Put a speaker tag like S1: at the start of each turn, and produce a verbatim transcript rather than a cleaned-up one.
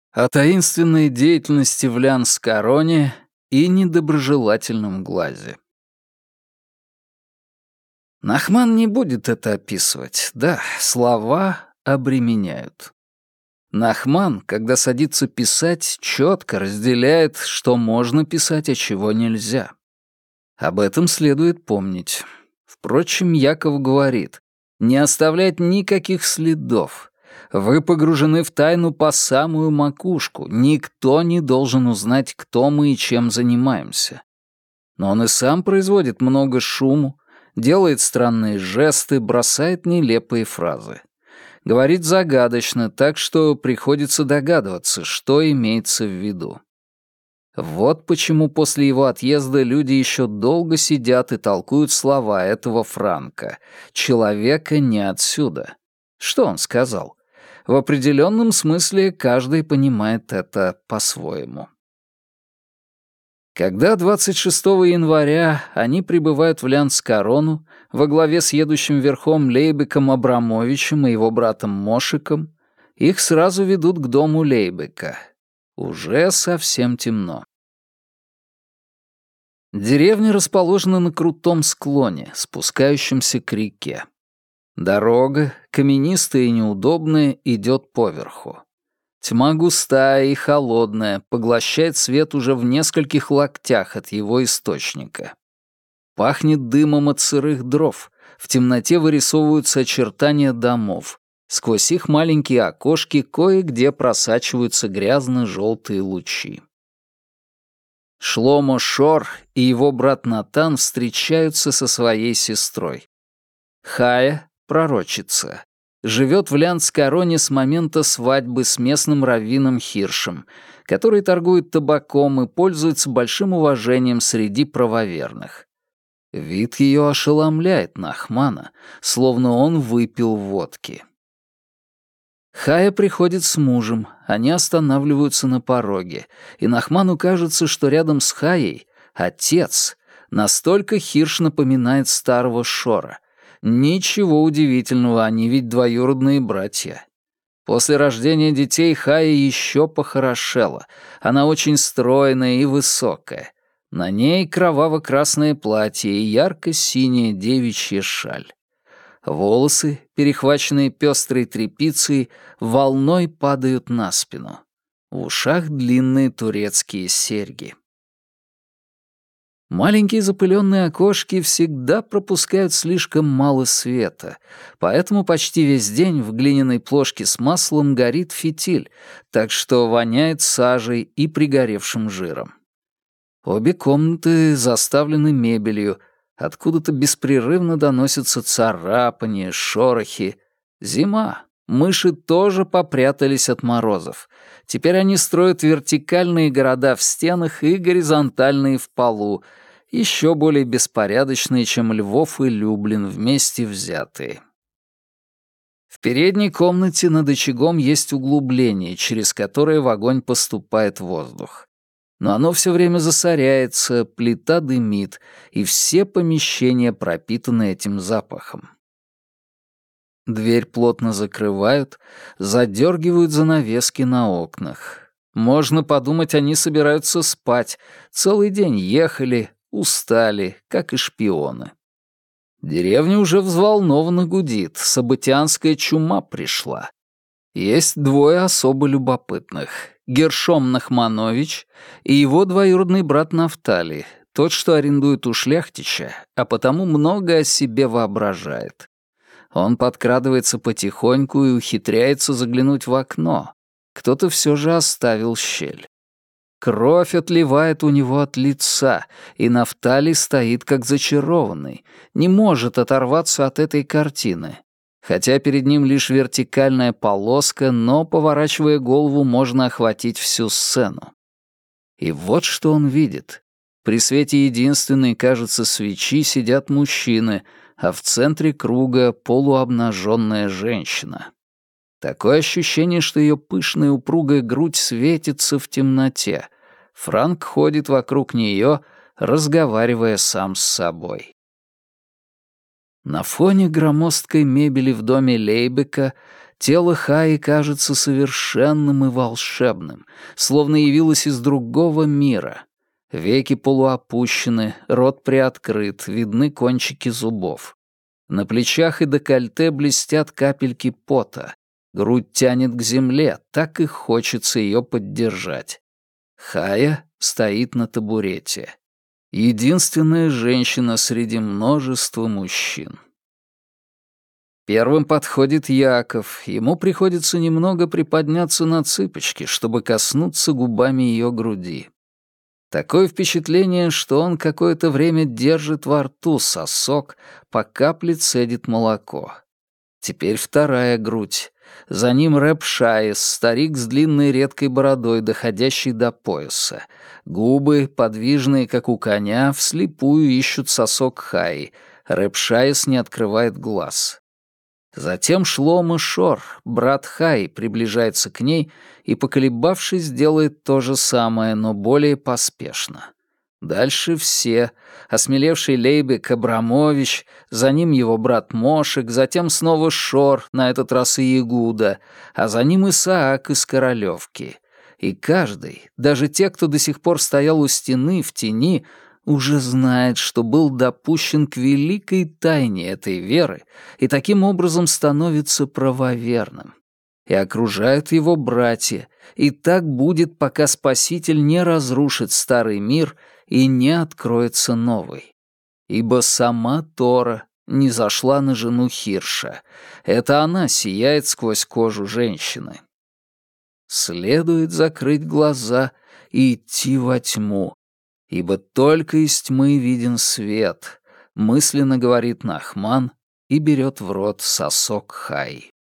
S1: О таинственной деятельности в Лянскароне и недоброжелательном глазе. Нахман не будет это описывать. Да, слова обременяют. Нахман, когда садится писать, четко разделяет, что можно писать, а чего нельзя. Об этом следует помнить. Впрочем, Яков говорит, не оставлять никаких следов. Вы погружены в тайну по самую макушку. Никто не должен узнать, кто мы и чем занимаемся. Но он и сам производит много шуму, делает странные жесты, бросает нелепые фразы. Говорит загадочно, так что приходится догадываться, что имеется в виду. Вот почему после его отъезда люди еще долго сидят и толкуют слова этого Франка. Человека не отсюда. Что он сказал? В определенном смысле каждый понимает это по-своему. Когда двадцать шестого января они прибывают в Лянскарону во главе с едущим верхом Лейбеком Абрамовичем и его братом Мошиком, их сразу ведут к дому Лейбека. Уже совсем темно. Деревня расположена на крутом склоне, спускающемся к реке. Дорога, каменистая и неудобная, идет поверху. Тьма густая и холодная, поглощает свет уже в нескольких локтях от его источника. Пахнет дымом от сырых дров, в темноте вырисовываются очертания домов. Сквозь их маленькие окошки кое-где просачиваются грязно-желтые лучи. Шломо Шор и его брат Натан встречаются со своей сестрой. Хая, пророчица, живет в Лянскароне с момента свадьбы с местным раввином Хиршем, который торгует табаком и пользуется большим уважением среди правоверных. Вид ее ошеломляет Нахмана, словно он выпил водки. Хая приходит с мужем, они останавливаются на пороге, и Нахману кажется, что рядом с Хаей отец. Настолько Хирш напоминает старого Шора. Ничего удивительного, они ведь двоюродные братья. После рождения детей Хая еще похорошела. Она очень стройная и высокая. На ней кроваво-красное платье и ярко-синяя девичья шаль. Волосы, перехваченные пестрой тряпицей, волной падают на спину. В ушах длинные турецкие серьги. Маленькие запыленные окошки всегда пропускают слишком мало света, поэтому почти весь день в глиняной плошке с маслом горит фитиль, так что воняет сажей и пригоревшим жиром. Обе комнаты заставлены мебелью, откуда-то беспрерывно доносятся царапания, шорохи. Зима. Мыши тоже попрятались от морозов. Теперь они строят вертикальные города в стенах и горизонтальные в полу, еще более беспорядочные, чем Львов и Люблин вместе взятые. В передней комнате над очагом есть углубление, через которое в огонь поступает воздух. Но оно все время засоряется, плита дымит, и все помещения пропитаны этим запахом. Дверь плотно закрывают, задергивают занавески на окнах. Можно подумать, они собираются спать. Целый день ехали, устали, как и шпионы. Деревня уже взволнованно гудит, событианская чума пришла. Есть двое особо любопытных. Гершом Нахманович и его двоюродный брат Нафтали, тот, что арендует у шляхтича, а потому много о себе воображает. Он подкрадывается потихоньку и ухитряется заглянуть в окно. Кто-то все же оставил щель. Кровь отливает у него от лица, и Нафтали стоит как зачарованный, не может оторваться от этой картины. Хотя перед ним лишь вертикальная полоска, но, поворачивая голову, можно охватить всю сцену. И вот что он видит. При свете единственной, кажется, свечи сидят мужчины, а в центре круга полуобнаженная женщина. Такое ощущение, что ее пышная упругая грудь светится в темноте. Франк ходит вокруг нее, разговаривая сам с собой. На фоне громоздкой мебели в доме Лейбека Тело Хаи кажется совершенным и волшебным, словно явилось из другого мира. Веки полуопущены, рот приоткрыт, видны кончики зубов. На плечах и декольте блестят капельки пота. Грудь тянет к земле, так и хочется ее поддержать. Хая стоит на табурете. Единственная женщина среди множества мужчин. Первым подходит Яков. Ему приходится немного приподняться на цыпочки, чтобы коснуться губами ее груди. Такое впечатление, что он какое-то время держит во рту сосок, по капле цедит молоко. Теперь вторая грудь. За ним Рэп Шайес, старик с длинной редкой бородой, доходящей до пояса. Губы, подвижные, как у коня, вслепую ищут сосок Хаи. Рэп Шайес не открывает глаз. Затем Шломо Шор, брат Хаи, приближается к ней и, поколебавшись, делает то же самое, но более поспешно. Дальше все. Осмелевший Лейбек Абрамович, за ним его брат Мошек, затем снова Шор, на этот раз и Ягуда, а за ним Исаак из Королевки. И каждый, даже те, кто до сих пор стоял у стены в тени, уже знает, что был допущен к великой тайне этой веры и таким образом становится правоверным. И окружают его братья, и так будет, пока Спаситель не разрушит старый мир и не откроется новый. Ибо сама Тора не зашла на жену Хирша. Это она сияет сквозь кожу женщины. Следует закрыть глаза и идти во тьму, ибо только из тьмы виден свет, мысленно говорит Нахман и берет в рот сосок Хаи.